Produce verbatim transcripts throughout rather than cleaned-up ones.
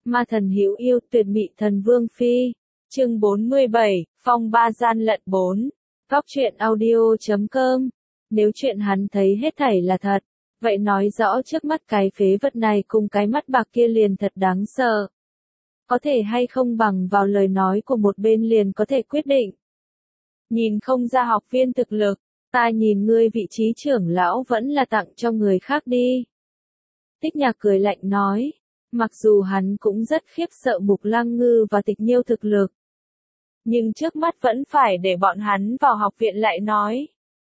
Ma thần hữu yêu tuyệt mỹ thần vương phi. Chương bốn mươi bảy, phong ba gian lận bốn. Góc truyện audio chấm com. Nếu chuyện hắn thấy hết thảy là thật, vậy nói rõ trước mắt cái phế vật này cùng cái mắt bạc kia liền thật đáng sợ. Có thể hay không bằng vào lời nói của một bên liền có thể quyết định. Nhìn không ra học viên thực lực, ta nhìn ngươi vị trí trưởng lão vẫn là tặng cho người khác đi. Tích Nhạc cười lạnh nói, mặc dù hắn cũng rất khiếp sợ Mục Lăng Ngư và Tịch Nhiêu thực lực. Nhưng trước mắt vẫn phải để bọn hắn vào học viện lại nói.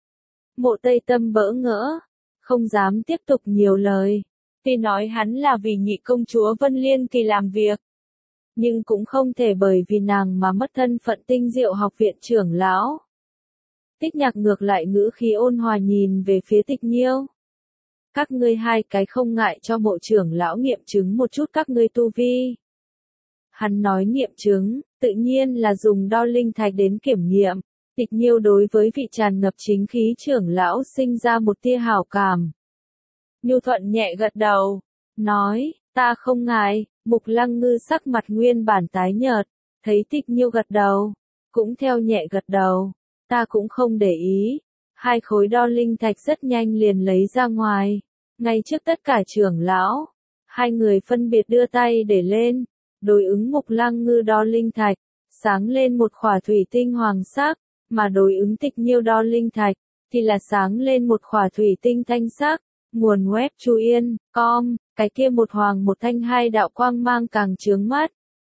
Mộ Tây Tâm bỡ ngỡ, không dám tiếp tục nhiều lời. Tuy nói hắn là vì nhị công chúa Vân Liên Kỳ làm việc. Nhưng cũng không thể bởi vì nàng mà mất thân phận Tinh Diệu học viện trưởng lão. Tích Nhạc ngược lại ngữ khí ôn hòa nhìn về phía Tịch Nhiêu. Các ngươi hai cái không ngại cho mộ trưởng lão nghiệm chứng một chút các ngươi tu vi. Hắn nói nghiệm chứng, tự nhiên là dùng đo linh thạch đến kiểm nghiệm. Tịch Nhiêu đối với vị tràn ngập chính khí trưởng lão sinh ra một tia hảo cảm. Nhu thuận nhẹ gật đầu, nói, ta không ngại. Mục Lăng Ngư sắc mặt nguyên bản tái nhợt, thấy Tịch Nhiêu gật đầu, cũng theo nhẹ gật đầu, ta cũng không để ý. Hai khối đo linh thạch rất nhanh liền lấy ra ngoài, ngay trước tất cả trưởng lão, hai người phân biệt đưa tay để lên, đối ứng Mục Lăng Ngư đo linh thạch, sáng lên một khỏa thủy tinh hoàng sắc, mà đối ứng Tịch Nhiêu đo linh thạch, thì là sáng lên một khỏa thủy tinh thanh sắc. Nguồn web Chu Yên, com, cái kia một hoàng một thanh hai đạo quang mang càng chướng mắt.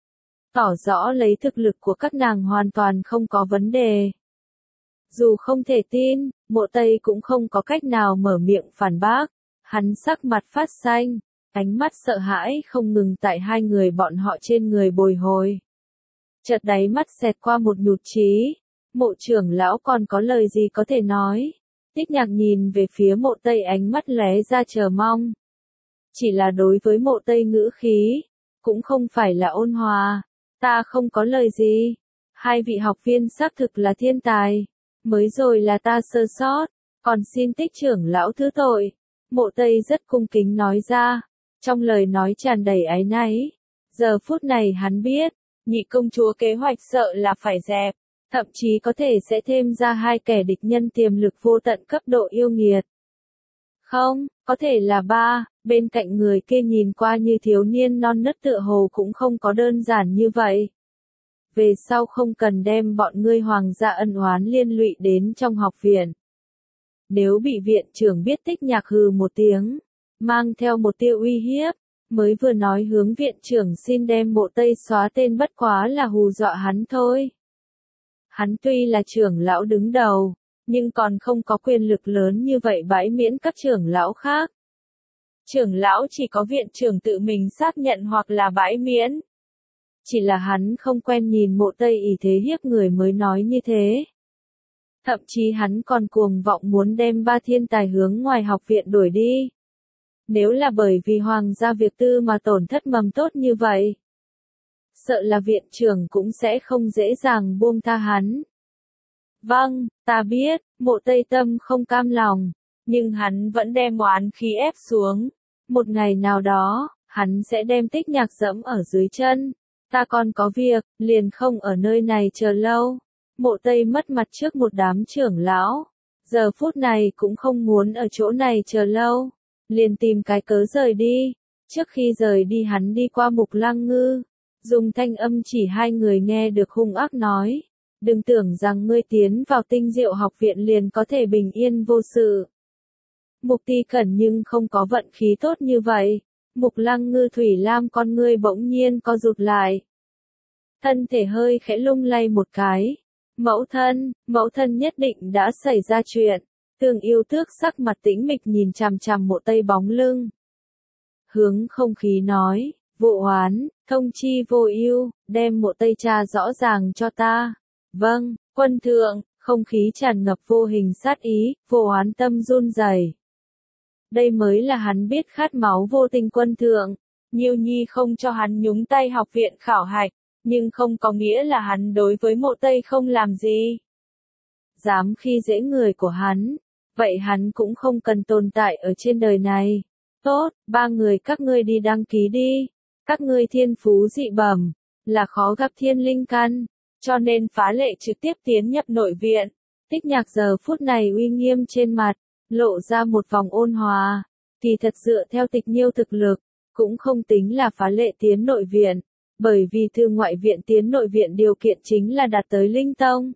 Tỏ rõ lấy thực lực của các nàng hoàn toàn không có vấn đề. Dù không thể tin, Mộ Tây cũng không có cách nào mở miệng phản bác. Hắn sắc mặt phát xanh, ánh mắt sợ hãi không ngừng tại hai người bọn họ trên người bồi hồi. Chợt đáy mắt xẹt qua một nhụt chí, Mộ trưởng lão còn có lời gì có thể nói. Tích Nhạc nhìn về phía Mộ Tây ánh mắt lóe ra chờ mong. Chỉ là đối với Mộ Tây ngữ khí, cũng không phải là ôn hòa, ta không có lời gì. Hai vị học viên xác thực là thiên tài, mới rồi là ta sơ sót, còn xin Tích trưởng lão thứ tội. Mộ Tây rất cung kính nói ra, trong lời nói tràn đầy áy náy. Giờ phút này hắn biết, nhị công chúa kế hoạch sợ là phải dẹp. Thậm chí có thể sẽ thêm ra hai kẻ địch nhân tiềm lực vô tận cấp độ yêu nghiệt. Không, có thể là ba, bên cạnh người kia nhìn qua như thiếu niên non nớt tựa hồ cũng không có đơn giản như vậy. Về sau không cần đem bọn ngươi hoàng gia ân oán liên lụy đến trong học viện. Nếu bị viện trưởng biết Tích Nhạc hừ một tiếng, mang theo một tia uy hiếp, mới vừa nói hướng viện trưởng xin đem Mộ Tây xóa tên bất quá là hù dọa hắn thôi. Hắn tuy là trưởng lão đứng đầu, nhưng còn không có quyền lực lớn như vậy bãi miễn các trưởng lão khác. Trưởng lão chỉ có viện trưởng tự mình xác nhận hoặc là bãi miễn. Chỉ là hắn không quen nhìn Mộ Tây ỷ thế hiếp người mới nói như thế. Thậm chí hắn còn cuồng vọng muốn đem ba thiên tài hướng ngoài học viện đuổi đi. Nếu là bởi vì hoàng gia việc tư mà tổn thất mầm tốt như vậy, sợ là viện trưởng cũng sẽ không dễ dàng buông tha hắn. Vâng, ta biết, Mộ Tây Tâm không cam lòng, nhưng hắn vẫn đem oán khí ép xuống. Một ngày nào đó, hắn sẽ đem Tích Nhạc dẫm ở dưới chân. Ta còn có việc, liền không ở nơi này chờ lâu. Mộ Tây mất mặt trước một đám trưởng lão. Giờ phút này cũng không muốn ở chỗ này chờ lâu. Liền tìm cái cớ rời đi. Trước khi rời đi hắn đi qua Mục Lăng Ngư. Dùng thanh âm chỉ hai người nghe được hung ác nói. Đừng tưởng rằng ngươi tiến vào Tinh Diệu học viện liền có thể bình yên vô sự. Mục Ti Cẩn nhưng không có vận khí tốt như vậy. Mục Lăng Ngư thủy lam con ngươi bỗng nhiên co rụt lại. Thân thể hơi khẽ lung lay một cái. Mẫu thân, mẫu thân nhất định đã xảy ra chuyện. Tường Yêu Tước sắc mặt tĩnh mịch nhìn chằm chằm Mộ Tây bóng lưng. Hướng không khí nói, vụ oán, thông chi vô ưu, đem Mộ Tây tra rõ ràng cho ta. Vâng, quân thượng, không khí tràn ngập vô hình sát ý, vô oán tâm run rẩy. Đây mới là hắn biết khát máu vô tình quân thượng. Nhiêu Nhi không cho hắn nhúng tay học viện khảo hạch, nhưng không có nghĩa là hắn đối với Mộ Tây không làm gì. Dám khi dễ người của hắn, vậy hắn cũng không cần tồn tại ở trên đời này. Tốt, ba người các ngươi đi đăng ký đi. Các ngươi thiên phú dị bẩm, là khó gặp thiên linh căn, cho nên phá lệ trực tiếp tiến nhập nội viện. Tích Nhạc giờ phút này uy nghiêm trên mặt, lộ ra một vòng ôn hòa, kỳ thật dựa theo Tịch Nhiêu thực lực, cũng không tính là phá lệ tiến nội viện, bởi vì từ ngoại viện tiến nội viện điều kiện chính là đạt tới linh tông.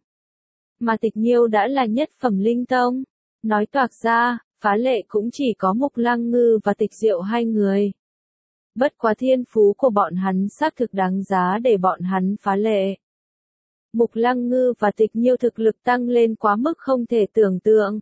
Mà Tịch Nhiêu đã là nhất phẩm linh tông, nói toạc ra, phá lệ cũng chỉ có Mục Lăng Ngư và Tịch Diệu hai người. Bất quá thiên phú của bọn hắn xác thực đáng giá để bọn hắn phá lệ. Mục Lăng Ngư và Tịch Nhiêu thực lực tăng lên quá mức không thể tưởng tượng,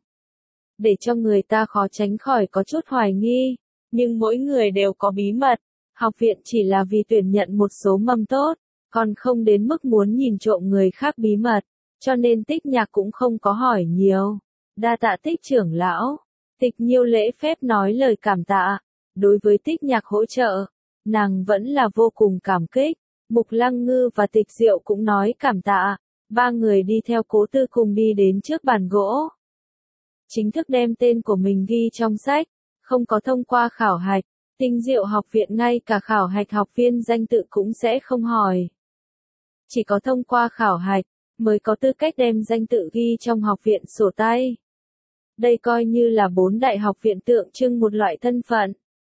để cho người ta khó tránh khỏi có chút hoài nghi, nhưng mỗi người đều có bí mật, học viện chỉ là vì tuyển nhận một số mầm tốt, còn không đến mức muốn nhìn trộm người khác bí mật, cho nên Tích Nhạc cũng không có hỏi nhiều. Đa tạ Tích trưởng lão. Tịch Nhiêu lễ phép nói lời cảm tạ, đối với Tích Nhạc hỗ trợ, nàng vẫn là vô cùng cảm kích. Mục Lăng Ngư và Tịch Diệu cũng nói cảm tạ, ba người đi theo Cố Tư cùng đi đến trước bàn gỗ. Chính thức đem tên của mình ghi trong sách, không có thông qua khảo hạch, Tinh Diệu học viện ngay cả khảo hạch học viên danh tự cũng sẽ không hỏi. Chỉ có thông qua khảo hạch, mới có tư cách đem danh tự ghi trong học viện sổ tay. Đây coi như là bốn đại học viện tượng trưng một loại thân phận.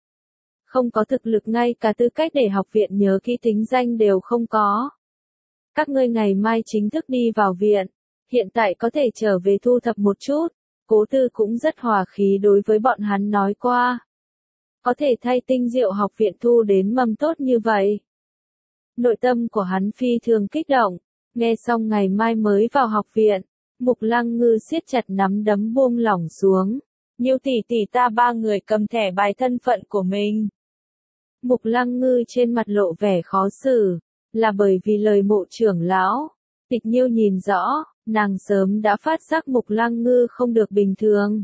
Không có thực lực ngay cả tư cách để học viện nhớ kỹ tính danh đều không có. Các ngươi ngày mai chính thức đi vào viện, hiện tại có thể trở về thu thập một chút. Cố Tư cũng rất hòa khí đối với bọn hắn nói qua. Có thể thay Tinh Diệu học viện thu đến mầm tốt như vậy. Nội tâm của hắn phi thường kích động, nghe xong ngày mai mới vào học viện, Mục Lăng Ngư siết chặt nắm đấm buông lỏng xuống. Nhiêu tỷ tỷ ta ba người cầm thẻ bài thân phận của mình. Mục Lăng Ngư trên mặt lộ vẻ khó xử, là bởi vì lời Mộ trưởng lão. Tịch Nhiêu nhìn rõ, nàng sớm đã phát giác Mục Lăng Ngư không được bình thường.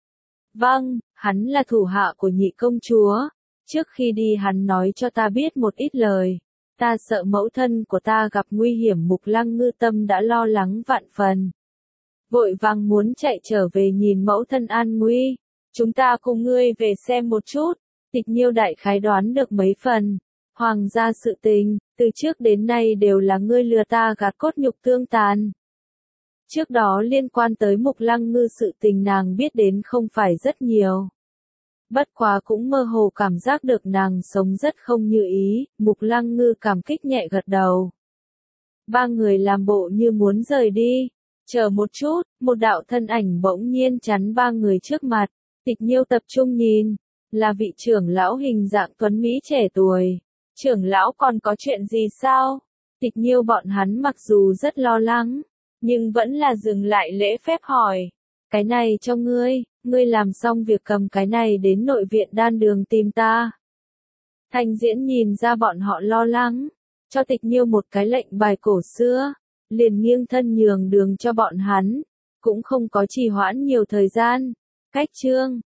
Vâng, hắn là thủ hạ của nhị công chúa. Trước khi đi hắn nói cho ta biết một ít lời. Ta sợ mẫu thân của ta gặp nguy hiểm. Mục Lăng Ngư tâm đã lo lắng vạn phần. Vội vàng muốn chạy trở về nhìn mẫu thân an nguy. Chúng ta cùng ngươi về xem một chút. Tịch Nhiêu đại khái đoán được mấy phần. Hoàng gia sự tình, từ trước đến nay đều là ngươi lừa ta gạt cốt nhục tương tàn. Trước đó liên quan tới Mục Lăng Ngư sự tình nàng biết đến không phải rất nhiều. Bất quá cũng mơ hồ cảm giác được nàng sống rất không như ý, Mục Lăng Ngư cảm kích nhẹ gật đầu. Ba người làm bộ như muốn rời đi. Chờ một chút, một đạo thân ảnh bỗng nhiên chắn ba người trước mặt. Tịch Nhiêu tập trung nhìn, là vị trưởng lão hình dạng tuấn mỹ trẻ tuổi. Trưởng lão còn có chuyện gì sao? Tịch Nhiêu bọn hắn mặc dù rất lo lắng, nhưng vẫn là dừng lại lễ phép hỏi. Cái này cho ngươi, ngươi làm xong việc cầm cái này đến nội viện đan đường tìm ta. Thanh Diễn nhìn ra bọn họ lo lắng, cho Tịch Nhiêu một cái lệnh bài cổ xưa, liền nghiêng thân nhường đường cho bọn hắn, cũng không có trì hoãn nhiều thời gian. Cách chương